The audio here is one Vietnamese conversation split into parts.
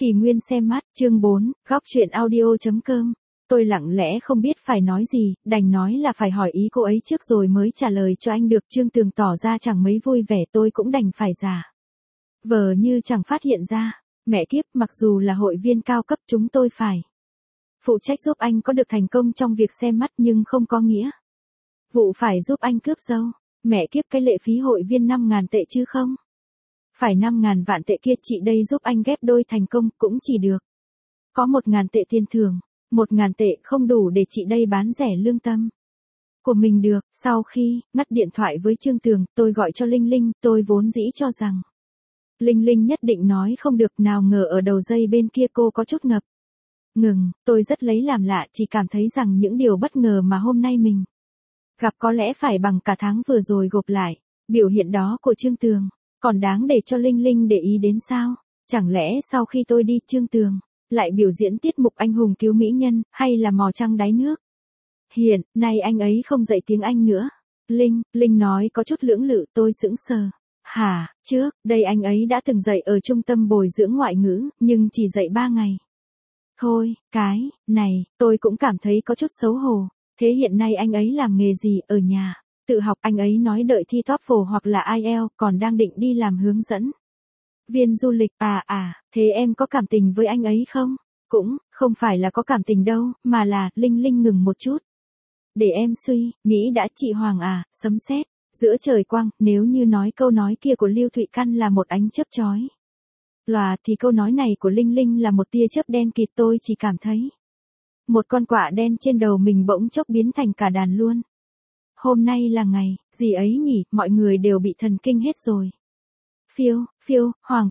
Kỳ Nguyên xem mắt, chương 4, góc chuyện audio.com. Tôi lặng lẽ không biết phải nói gì, đành nói là phải hỏi ý cô ấy trước rồi mới trả lời cho anh được. Trương Tường tỏ ra chẳng mấy vui vẻ, tôi cũng đành phải giả vờ như chẳng phát hiện ra. Mẹ kiếp, mặc dù là hội viên cao cấp chúng tôi phải phụ trách giúp anh có được thành công trong việc xem mắt nhưng không có nghĩa vụ phải giúp anh cướp dâu. Mẹ kiếp, cái lệ phí hội viên 5.000 tệ chứ không phải 5.000 vạn tệ kia. Chị đây giúp anh ghép đôi thành công cũng chỉ được có 1.000 tệ tiền thưởng. 1.000 tệ không đủ để chị đây bán rẻ lương tâm của mình được. Sau khi ngắt điện thoại với Trương Tường, tôi gọi cho Linh Linh. Tôi vốn dĩ cho rằng Linh Linh nhất định nói không được, nào ngờ ở đầu dây bên kia cô có chút ngập ngừng. Tôi rất lấy làm lạ, chỉ cảm thấy rằng những điều bất ngờ mà hôm nay mình gặp có lẽ phải bằng cả tháng vừa rồi gộp lại. Biểu hiện đó của Trương Tường còn đáng để cho Linh Linh để ý đến sao? Chẳng lẽ sau khi tôi đi, Trương Tường lại biểu diễn tiết mục anh hùng cứu mỹ nhân, hay là mò trăng đáy nước? Hiện nay anh ấy không dạy tiếng Anh nữa. Linh nói có chút lưỡng lự. Tôi sững sờ. Hả, trước đây anh ấy đã từng dạy ở trung tâm bồi dưỡng ngoại ngữ, nhưng chỉ dạy 3 ngày thôi. Cái này tôi cũng cảm thấy có chút xấu hổ. Thế hiện nay anh ấy làm nghề gì? Ở nhà tự học. Anh ấy nói đợi thi TOEFL hoặc là IELTS, còn đang định đi làm hướng dẫn viên du lịch. Thế em có cảm tình với anh ấy không? Cũng không phải là có cảm tình đâu, mà là Linh ngừng một chút để em suy nghĩ đã. Chị Hoàng à, sấm sét giữa trời quang, nếu như nói câu nói kia của Lưu Thụy Căn là một ánh chớp chói lòa thì câu nói này của Linh là một tia chớp đen kịt. Tôi chỉ cảm thấy một con quạ đen trên đầu mình bỗng chốc biến thành cả đàn luôn. Hôm nay là ngày gì ấy nhỉ? Mọi người đều bị thần kinh hết rồi. Hoàng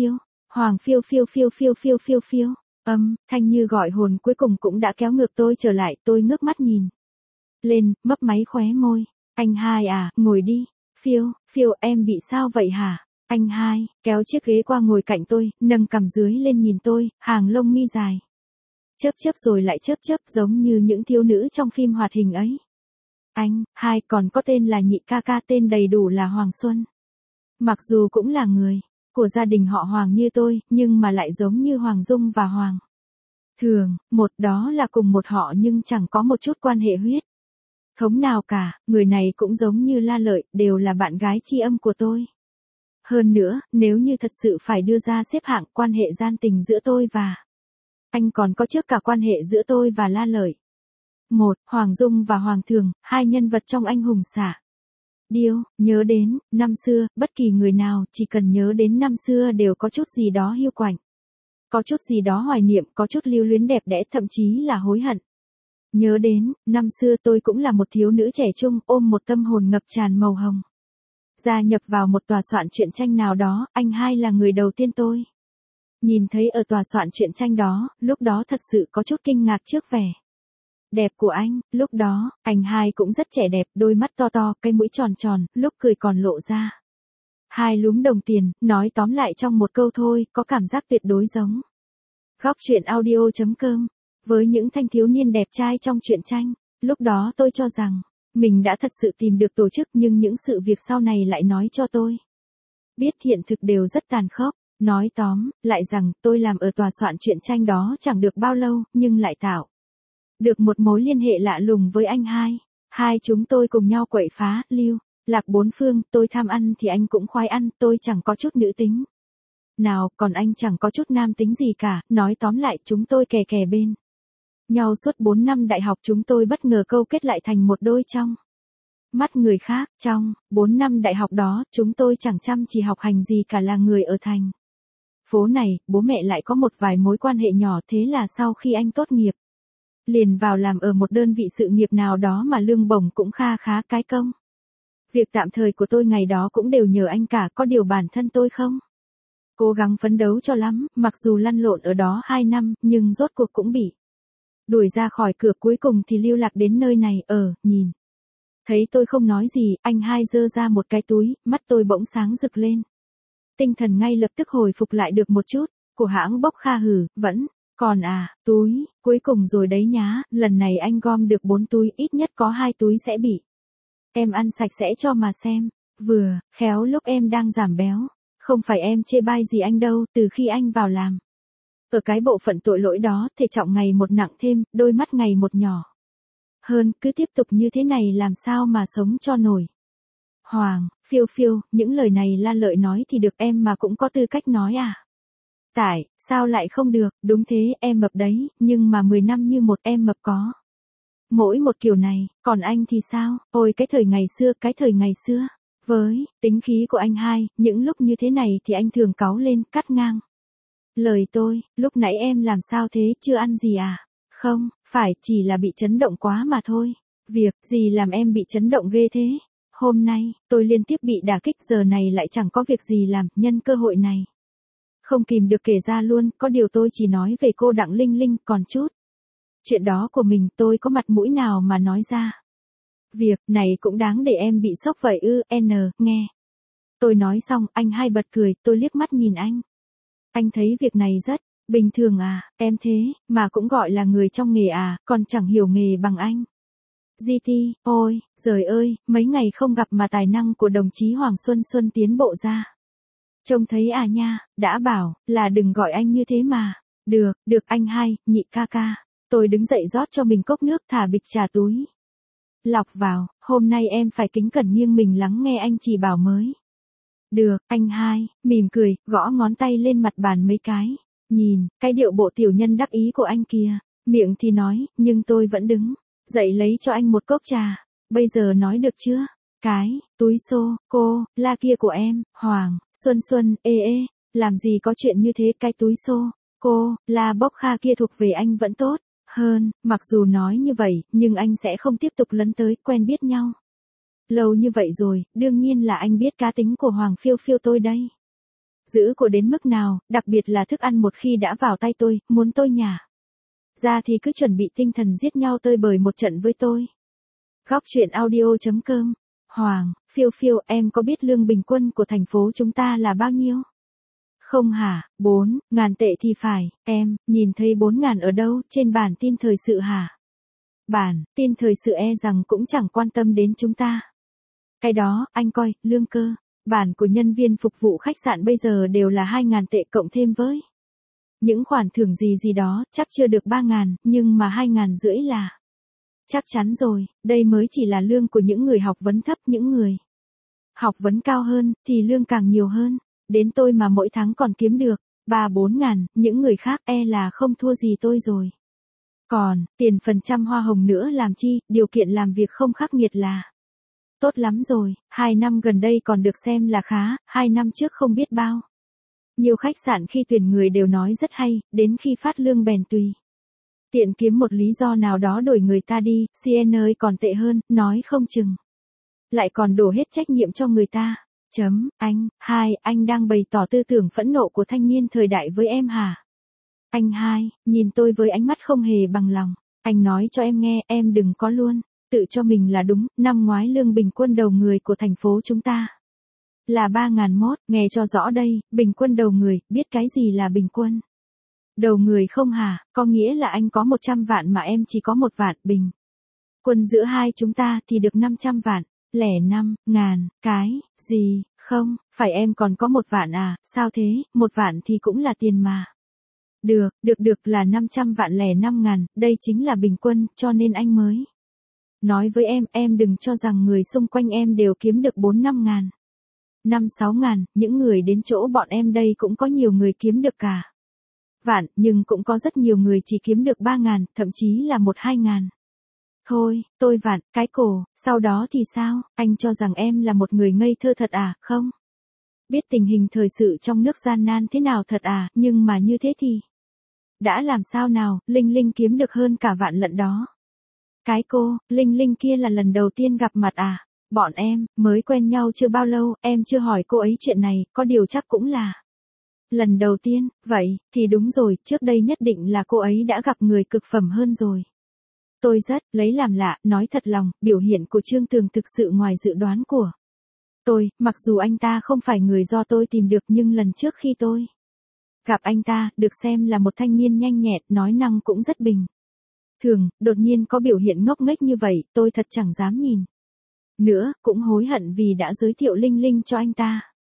phiêu. Thanh như gọi hồn cuối cùng cũng đã kéo ngược tôi trở lại. Tôi ngước mắt nhìn lên, mấp máy khóe môi. Anh Hai à, ngồi đi. Phiêu, em bị sao vậy hả? Anh Hai kéo chiếc ghế qua ngồi cạnh tôi, nâng cằm dưới lên nhìn tôi, hàng lông mi dài chớp rồi lại chớp, giống như những thiếu nữ trong phim hoạt hình ấy. Anh Hai còn có tên là Nhị ca ca, tên đầy đủ là Hoàng Xuân. Mặc dù cũng là người của gia đình họ Hoàng như tôi, nhưng mà lại giống như Hoàng Dung và Hoàng Thường, một đó là cùng một họ nhưng chẳng có một chút quan hệ huyết thống nào cả. Người này cũng giống như La Lợi, đều là bạn gái tri âm của tôi. Hơn nữa, nếu như thật sự phải đưa ra xếp hạng quan hệ gian tình giữa tôi và anh, còn có trước cả quan hệ giữa tôi và La Lợi. Một, Hoàng Dung và Hoàng Thường, hai nhân vật trong Anh hùng xạ điêu. Nhớ đến năm xưa, bất kỳ người nào chỉ cần nhớ đến năm xưa đều có chút gì đó hiu quạnh, có chút gì đó hoài niệm, có chút lưu luyến đẹp đẽ, thậm chí là hối hận. Nhớ đến năm xưa tôi cũng là một thiếu nữ trẻ trung, ôm một tâm hồn ngập tràn màu hồng, gia nhập vào một tòa soạn truyện tranh nào đó. Anh Hai là người đầu tiên tôi nhìn thấy ở tòa soạn truyện tranh đó. Lúc đó thật sự có chút kinh ngạc trước vẻ đẹp của anh. Lúc đó, anh Hai cũng rất trẻ đẹp, đôi mắt to, cái mũi tròn, lúc cười còn lộ ra hai lúm đồng tiền. Nói tóm lại trong một câu thôi, có cảm giác tuyệt đối giống góc chuyện audio.com với những thanh thiếu niên đẹp trai trong truyện tranh. Lúc đó tôi cho rằng mình đã thật sự tìm được tổ chức, nhưng những sự việc sau này lại nói cho tôi biết hiện thực đều rất tàn khốc. Nói tóm lại rằng tôi làm ở tòa soạn truyện tranh đó chẳng được bao lâu, nhưng lại tạo được một mối liên hệ lạ lùng với anh Hai chúng tôi cùng nhau quậy phá, lưu lạc bốn phương. Tôi tham ăn thì anh cũng khoái ăn. Tôi chẳng có chút nữ tính nào, còn anh chẳng có chút nam tính gì cả. Nói tóm lại chúng tôi kè bên nhau suốt 4 năm đại học. Chúng tôi bất ngờ câu kết lại thành một đôi trong mắt người khác. Trong 4 năm đại học đó, chúng tôi chẳng chăm chỉ học hành gì cả, là người ở thành phố này. Bố mẹ lại có một vài mối quan hệ nhỏ. Thế là sau khi anh tốt nghiệp, liền vào làm ở một đơn vị sự nghiệp nào đó mà lương bổng cũng kha khá. Cái công việc tạm thời của tôi ngày đó cũng đều nhờ anh cả. Có điều bản thân tôi không cố gắng phấn đấu cho lắm. Mặc dù lăn lộn ở đó 2 năm, nhưng rốt cuộc cũng bị đuổi ra khỏi cửa. Cuối cùng thì lưu lạc đến nơi này. Nhìn thấy tôi không nói gì, anh Hai giơ ra một cái túi, mắt tôi bỗng sáng rực lên. Tinh thần ngay lập tức hồi phục lại được một chút. Của hãng Bốc Kha hử, vẫn còn túi cuối cùng rồi đấy nhá. Lần này anh gom được 4 túi, ít nhất có 2 túi sẽ bị em ăn sạch sẽ cho mà xem. Vừa khéo lúc em đang giảm béo. Không phải em chê bai gì anh đâu, từ khi anh vào làm Ở cái bộ phận tội lỗi đó, thể trọng ngày một nặng thêm, đôi mắt ngày một nhỏ hơn, cứ tiếp tục như thế này làm sao mà sống cho nổi. Hoàng, phiêu phiêu, những lời này La Lợi nói thì được em mà cũng có tư cách nói à? Tại, sao lại không được, đúng thế, em mập đấy, nhưng mà 10 năm như một em mập có. Mỗi một kiểu này, còn anh thì sao, ôi cái thời ngày xưa. Với, tính khí của anh hai, những lúc như thế này thì anh thường cáu lên, cắt ngang. Lời tôi, lúc nãy em làm sao thế, chưa ăn gì à? Không, phải, chỉ là bị chấn động quá mà thôi. Việc gì làm em bị chấn động ghê thế? Hôm nay, tôi liên tiếp bị đả kích giờ này lại chẳng có việc gì làm, nhân cơ hội này. Không kìm được kể ra luôn, có điều tôi chỉ nói về cô Đặng Linh Linh, còn chút. Chuyện đó của mình tôi có mặt mũi nào mà nói ra. Việc này cũng đáng để em bị sốc vậy ư, nghe. Tôi nói xong, anh hai bật cười, tôi liếc mắt nhìn anh. Anh thấy việc này rất bình thường à, em thế, mà cũng gọi là người trong nghề à, còn chẳng hiểu nghề bằng anh. GT, ôi, giời ơi, mấy ngày không gặp mà tài năng của đồng chí Hoàng Xuân Xuân tiến bộ ra. Trông thấy à nha, đã bảo, là đừng gọi anh như thế mà. Được anh hai, nhị ca ca. Tôi đứng dậy rót cho mình cốc nước thả bịch trà túi. Lọc vào, hôm nay em phải kính cẩn nghiêng mình lắng nghe anh chỉ bảo mới. Được, anh hai, mỉm cười, gõ ngón tay lên mặt bàn mấy cái. Nhìn, cái điệu bộ tiểu nhân đắc ý của anh kia. Miệng thì nói, nhưng tôi vẫn đứng dậy lấy cho anh một cốc trà. Bây giờ nói được chưa? Cái, túi xô, cô, La kia của em, Hoàng, Xuân, làm gì có chuyện như thế, cái túi xô, cô, La bốc kha kia thuộc về anh vẫn tốt hơn, mặc dù nói như vậy, nhưng anh sẽ không tiếp tục lấn tới, quen biết nhau. Lâu như vậy rồi, đương nhiên là anh biết cá tính của Hoàng phiêu phiêu tôi đây. Giữ cô đến mức nào, đặc biệt là thức ăn một khi đã vào tay tôi, muốn tôi nhả ra thì cứ chuẩn bị tinh thần giết nhau tơi bời một trận với tôi. Góc truyện audio.com. Hoàng, phiêu phiêu, em có biết lương bình quân của thành phố chúng ta là bao nhiêu? Không hả, 4.000 tệ thì phải, em, nhìn thấy 4.000 ở đâu, trên bản tin thời sự hả? Bản tin thời sự rằng cũng chẳng quan tâm đến chúng ta. Cái đó, anh coi, lương cơ bản của nhân viên phục vụ khách sạn bây giờ đều là 2.000 tệ cộng thêm với những khoản thưởng gì đó, chắc chưa được 3.000, nhưng mà 2.500 là chắc chắn rồi, đây mới chỉ là lương của những người học vấn thấp, những người học vấn cao hơn, thì lương càng nhiều hơn. Đến tôi mà mỗi tháng còn kiếm được 3-4.000, những người khác là không thua gì tôi rồi. Còn, tiền phần trăm hoa hồng nữa làm chi, điều kiện làm việc không khắc nghiệt là tốt lắm rồi, 2 năm gần đây còn được xem là khá, 2 năm trước không biết bao. Nhiều khách sạn khi tuyển người đều nói rất hay, đến khi phát lương bèn tùy tiện kiếm một lý do nào đó đổi người ta đi, CN ơi còn tệ hơn, nói không chừng lại còn đổ hết trách nhiệm cho người ta. Anh đang bày tỏ tư tưởng phẫn nộ của thanh niên thời đại với em hả? Anh hai, nhìn tôi với ánh mắt không hề bằng lòng. Anh nói cho em nghe, em đừng có luôn tự cho mình là đúng, năm ngoái lương bình quân đầu người của thành phố chúng ta là 3.001, nghe cho rõ đây, bình quân đầu người, biết cái gì là bình quân đầu người không hả? Có nghĩa là anh có 100 vạn mà em chỉ có 1 vạn, bình quân giữa hai chúng ta thì được 500 vạn. Lẻ 5.000, cái gì, không, phải em còn có 1 vạn à, sao thế, 1 vạn thì cũng là tiền mà. Được là 500 vạn lẻ 5.000, đây chính là bình quân, cho nên anh mới nói với em đừng cho rằng người xung quanh em đều kiếm được 4-5 ngàn. 5-6 ngàn, những người đến chỗ bọn em đây cũng có nhiều người kiếm được cả vạn, nhưng cũng có rất nhiều người chỉ kiếm được 3 ngàn, thậm chí là 1-2 ngàn. Thôi, tôi vạn, cái cổ, sau đó thì sao, anh cho rằng em là một người ngây thơ thật à, không? Biết tình hình thời sự trong nước gian nan thế nào thật à, nhưng mà như thế thì đã làm sao nào, Linh Linh kiếm được hơn cả vạn lận đó. Cái cô, Linh Linh kia là lần đầu tiên gặp mặt à? Bọn em, mới quen nhau chưa bao lâu, em chưa hỏi cô ấy chuyện này, có điều chắc cũng là lần đầu tiên, vậy, thì đúng rồi, trước đây nhất định là cô ấy đã gặp người cực phẩm hơn rồi. Tôi rất lấy làm lạ, nói thật lòng, biểu hiện của Trương Tường thực sự ngoài dự đoán của tôi, mặc dù anh ta không phải người do tôi tìm được nhưng lần trước khi tôi gặp anh ta, được xem là một thanh niên nhanh nhẹn, nói năng cũng rất bình thường, đột nhiên có biểu hiện ngốc nghếch như vậy, tôi thật chẳng dám nhìn nữa, cũng hối hận vì đã giới thiệu Linh Linh cho anh ta.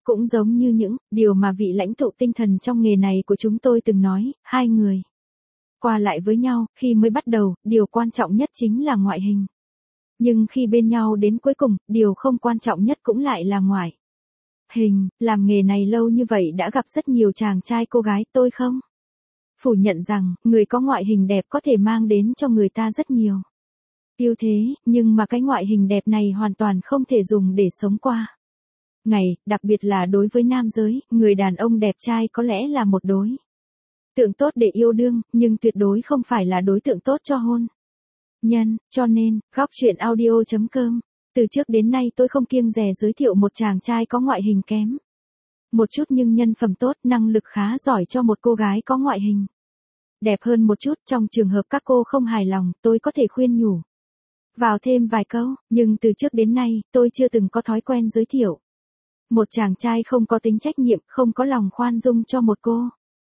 Cũng giống như những điều mà vị lãnh tụ tinh thần trong nghề này của chúng tôi từng nói, hai người qua lại với nhau, khi mới bắt đầu, điều quan trọng nhất chính là ngoại hình. Nhưng khi bên nhau đến cuối cùng, điều không quan trọng nhất cũng lại là ngoại hình. Làm nghề này lâu như vậy đã gặp rất nhiều chàng trai cô gái, tôi không phủ nhận rằng, người có ngoại hình đẹp có thể mang đến cho người ta rất nhiều ưu thế, nhưng mà cái ngoại hình đẹp này hoàn toàn không thể dùng để sống qua ngày, đặc biệt là đối với nam giới, người đàn ông đẹp trai có lẽ là một đối tượng tốt để yêu đương, nhưng tuyệt đối không phải là đối tượng tốt cho hôn nhân, cho nên, góc chuyện audio.com, từ trước đến nay tôi không kiêng dè giới thiệu một chàng trai có ngoại hình kém một chút nhưng nhân phẩm tốt, năng lực khá giỏi cho một cô gái có ngoại hình đẹp hơn một chút. Trong trường hợp các cô không hài lòng, tôi có thể khuyên nhủ vào thêm vài câu, nhưng từ trước đến nay, tôi chưa từng có thói quen giới thiệu một chàng trai không có tính trách nhiệm, không có lòng khoan dung cho một cô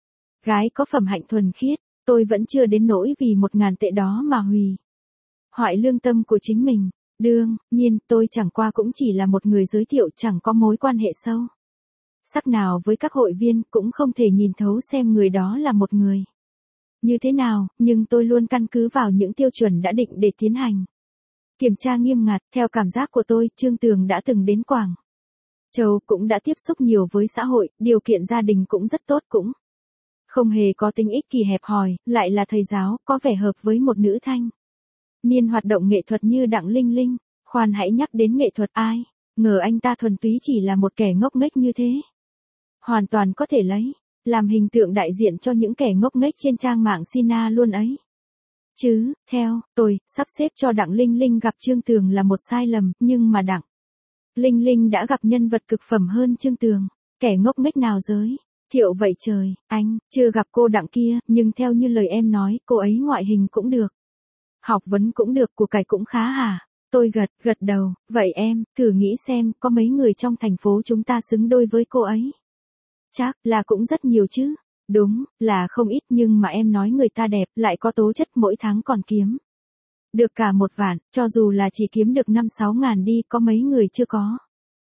gái có phẩm hạnh thuần khiết. Tôi vẫn chưa đến nỗi vì 1.000 tệ đó mà hủy hoại lương tâm của chính mình. Đương nhiên, tôi chẳng qua cũng chỉ là một người giới thiệu, chẳng có mối quan hệ sâu sắc nào với các hội viên, cũng không thể nhìn thấu xem người đó là một người như thế nào, nhưng tôi luôn căn cứ vào những tiêu chuẩn đã định để tiến hành kiểm tra nghiêm ngặt. Theo cảm giác của tôi, Trương Tường đã từng đến Quảng Châu, cũng đã tiếp xúc nhiều với xã hội, điều kiện gia đình cũng rất tốt, cũng không hề có tính ích kỷ hẹp hòi, lại là thầy giáo, có vẻ hợp với một nữ thanh niên hoạt động nghệ thuật như Đặng Linh Linh. Khoan hãy nhắc đến nghệ thuật, ai ngờ anh ta thuần túy chỉ là một kẻ ngốc nghếch như thế. Hoàn toàn có thể lấy làm hình tượng đại diện cho những kẻ ngốc nghếch trên trang mạng Sina luôn ấy. Chứ, theo tôi, sắp xếp cho Đặng Linh Linh gặp Trương Tường là một sai lầm, nhưng mà Đặng Linh Linh đã gặp nhân vật cực phẩm hơn Trương Tường. Kẻ ngốc nghếch nào giới thiệu vậy trời, anh chưa gặp cô Đặng kia, nhưng theo như lời em nói, cô ấy ngoại hình cũng được, học vấn cũng được, của cải cũng khá hả? Tôi gật đầu, vậy em, thử nghĩ xem, có mấy người trong thành phố chúng ta xứng đôi với cô ấy? Chắc là cũng rất nhiều chứ. Đúng, là không ít, nhưng mà em nói người ta đẹp, lại có tố chất, mỗi tháng còn kiếm được cả 1 vạn, cho dù là chỉ kiếm được 5-6 ngàn đi, có mấy người chưa có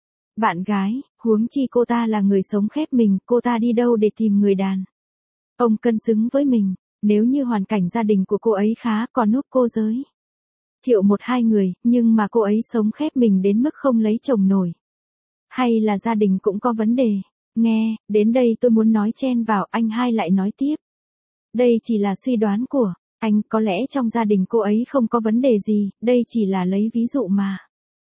bạn gái, huống chi cô ta là người sống khép mình, cô ta đi đâu để tìm người đàn ông cân xứng với mình. Nếu như hoàn cảnh gia đình của cô ấy khá, còn núp cô giới thiệu 1-2 người, nhưng mà cô ấy sống khép mình đến mức không lấy chồng nổi, hay là gia đình cũng có vấn đề. Nghe, đến đây tôi muốn nói chen vào, anh hai lại nói tiếp. Đây chỉ là suy đoán của anh, có lẽ trong gia đình cô ấy không có vấn đề gì, đây chỉ là lấy ví dụ mà.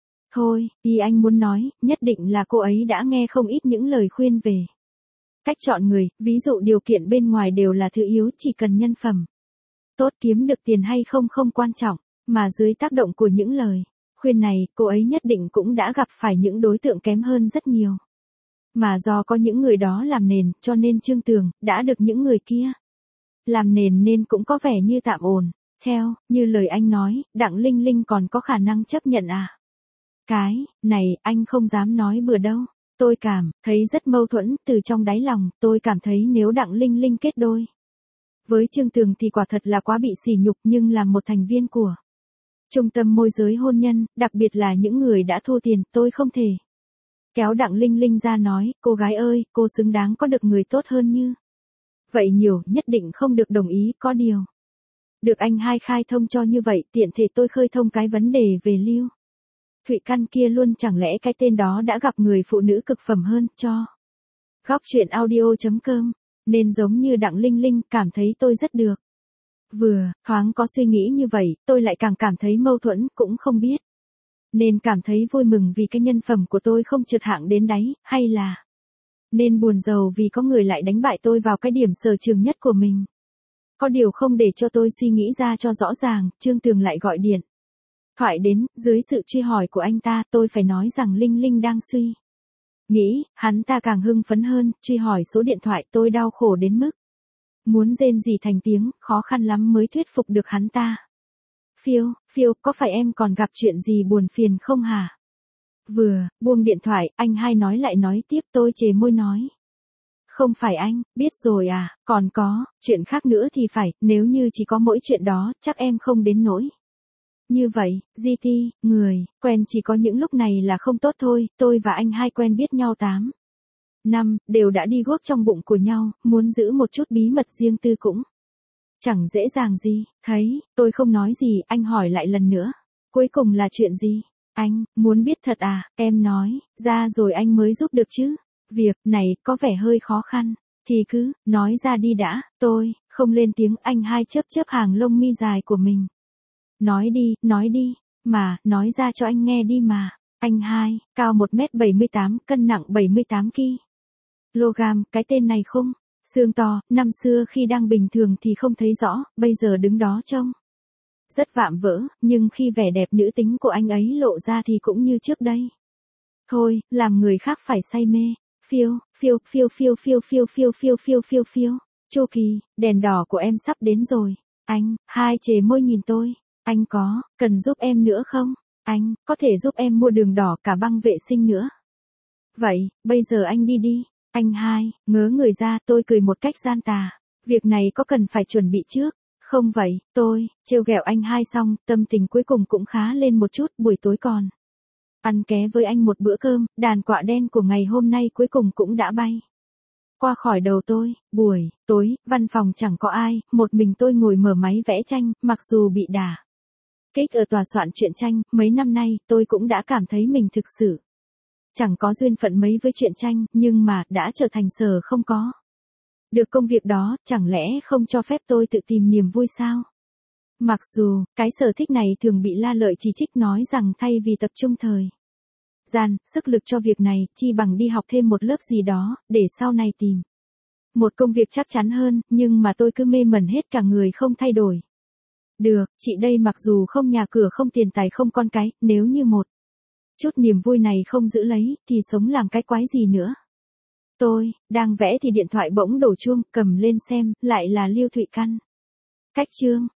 Thôi, ý anh muốn nói, nhất định là cô ấy đã nghe không ít những lời khuyên về cách chọn người, ví dụ điều kiện bên ngoài đều là thứ yếu, chỉ cần nhân phẩm tốt, kiếm được tiền hay không không quan trọng, mà dưới tác động của những lời khuyên này, cô ấy nhất định cũng đã gặp phải những đối tượng kém hơn rất nhiều. Mà do có những người đó làm nền, cho nên Trương Tường đã được những người kia làm nền nên cũng có vẻ như tạm ổn. Theo như lời anh nói, Đặng Linh Linh còn có khả năng chấp nhận à? Cái này anh không dám nói bừa đâu. Tôi cảm thấy rất mâu thuẫn, từ trong đáy lòng, tôi cảm thấy nếu Đặng Linh Linh kết đôi với Trương Tường thì quả thật là quá bị sỉ nhục, nhưng làm một thành viên của trung tâm môi giới hôn nhân, đặc biệt là những người đã thua tiền, tôi không thể kéo Đặng Linh Linh ra nói, cô gái ơi, cô xứng đáng có được người tốt hơn như vậy nhiều, nhất định không được đồng ý, có điều được anh hai khai thông cho như vậy, tiện thể tôi khơi thông cái vấn đề về Lưu Thụy Căn kia luôn, chẳng lẽ cái tên đó đã gặp người phụ nữ cực phẩm hơn, cho góc chuyện audio.com, nên giống như Đặng Linh Linh, cảm thấy tôi rất được. Vừa, thoáng có suy nghĩ như vậy, tôi lại càng cảm thấy mâu thuẫn, cũng không biết nên cảm thấy vui mừng vì cái nhân phẩm của tôi không trượt hạng đến đáy, hay là nên buồn rầu vì có người lại đánh bại tôi vào cái điểm sở trường nhất của mình. Có điều không để cho tôi suy nghĩ ra cho rõ ràng, Trương Tường lại gọi điện thoại đến, dưới sự truy hỏi của anh ta, tôi phải nói rằng Linh Linh đang suy nghĩ, hắn ta càng hưng phấn hơn, truy hỏi số điện thoại, tôi đau khổ đến mức muốn rên rỉ thành tiếng, khó khăn lắm mới thuyết phục được hắn ta. Phiêu, có phải em còn gặp chuyện gì buồn phiền không hả? Vừa buông điện thoại, anh hai nói lại tiếp, tôi chề môi nói. Không phải anh, biết rồi à, còn có chuyện khác nữa thì phải, nếu như chỉ có mỗi chuyện đó, chắc em không đến nỗi như vậy. GT, người quen chỉ có những lúc này là không tốt thôi, tôi và anh hai quen biết nhau 8 năm, đều đã đi guốc trong bụng của nhau, muốn giữ một chút bí mật riêng tư cũng chẳng dễ dàng gì. Thấy, tôi không nói gì, anh hỏi lại lần nữa. Cuối cùng là chuyện gì? Anh, muốn biết thật à? Em nói, ra rồi anh mới giúp được chứ. Việc này có vẻ hơi khó khăn. Thì cứ, nói ra đi đã. Tôi, không lên tiếng. Anh hai chớp chớp hàng lông mi dài của mình. Nói đi. Mà, nói ra cho anh nghe đi mà. Anh hai, cao 1m78, cân nặng 78 kg. Cái tên này không? Xương to, năm xưa khi đang bình thường thì không thấy rõ, bây giờ đứng đó trông rất vạm vỡ, nhưng khi vẻ đẹp nữ tính của anh ấy lộ ra thì cũng như trước đây. Thôi, làm người khác phải say mê. Phiêu. Chu Kỳ, đèn đỏ của em sắp đến rồi. Anh hai chề môi nhìn tôi. Anh cần giúp em nữa không? Anh có thể giúp em mua đường đỏ cả băng vệ sinh nữa. Vậy, bây giờ anh đi đi. Anh hai, ngớ người ra, tôi cười một cách gian tà. Việc này có cần phải chuẩn bị trước? Không vậy, tôi, trêu ghẹo anh hai xong, tâm tình cuối cùng cũng khá lên một chút, buổi tối còn ăn ké với anh một bữa cơm, đàn quạ đen của ngày hôm nay cuối cùng cũng đã bay qua khỏi đầu tôi. Buổi tối, văn phòng chẳng có ai, một mình tôi ngồi mở máy vẽ tranh, mặc dù bị đả kích ở tòa soạn truyện tranh, mấy năm nay, tôi cũng đã cảm thấy mình thực sự chẳng có duyên phận mấy với truyện tranh, nhưng mà, đã trở thành sở không có được công việc đó, chẳng lẽ không cho phép tôi tự tìm niềm vui sao? Mặc dù, cái sở thích này thường bị La Lợi chỉ trích nói rằng thay vì tập trung thời gian, sức lực cho việc này, chi bằng đi học thêm một lớp gì đó, để sau này tìm một công việc chắc chắn hơn, nhưng mà tôi cứ mê mẩn hết cả người không thay đổi được. Chị đây mặc dù không nhà cửa không tiền tài không con cái, nếu như một chút niềm vui này không giữ lấy, thì sống làm cái quái gì nữa. Tôi đang vẽ thì điện thoại bỗng đổ chuông, cầm lên xem, lại là Lưu Thụy Căn. Cách chương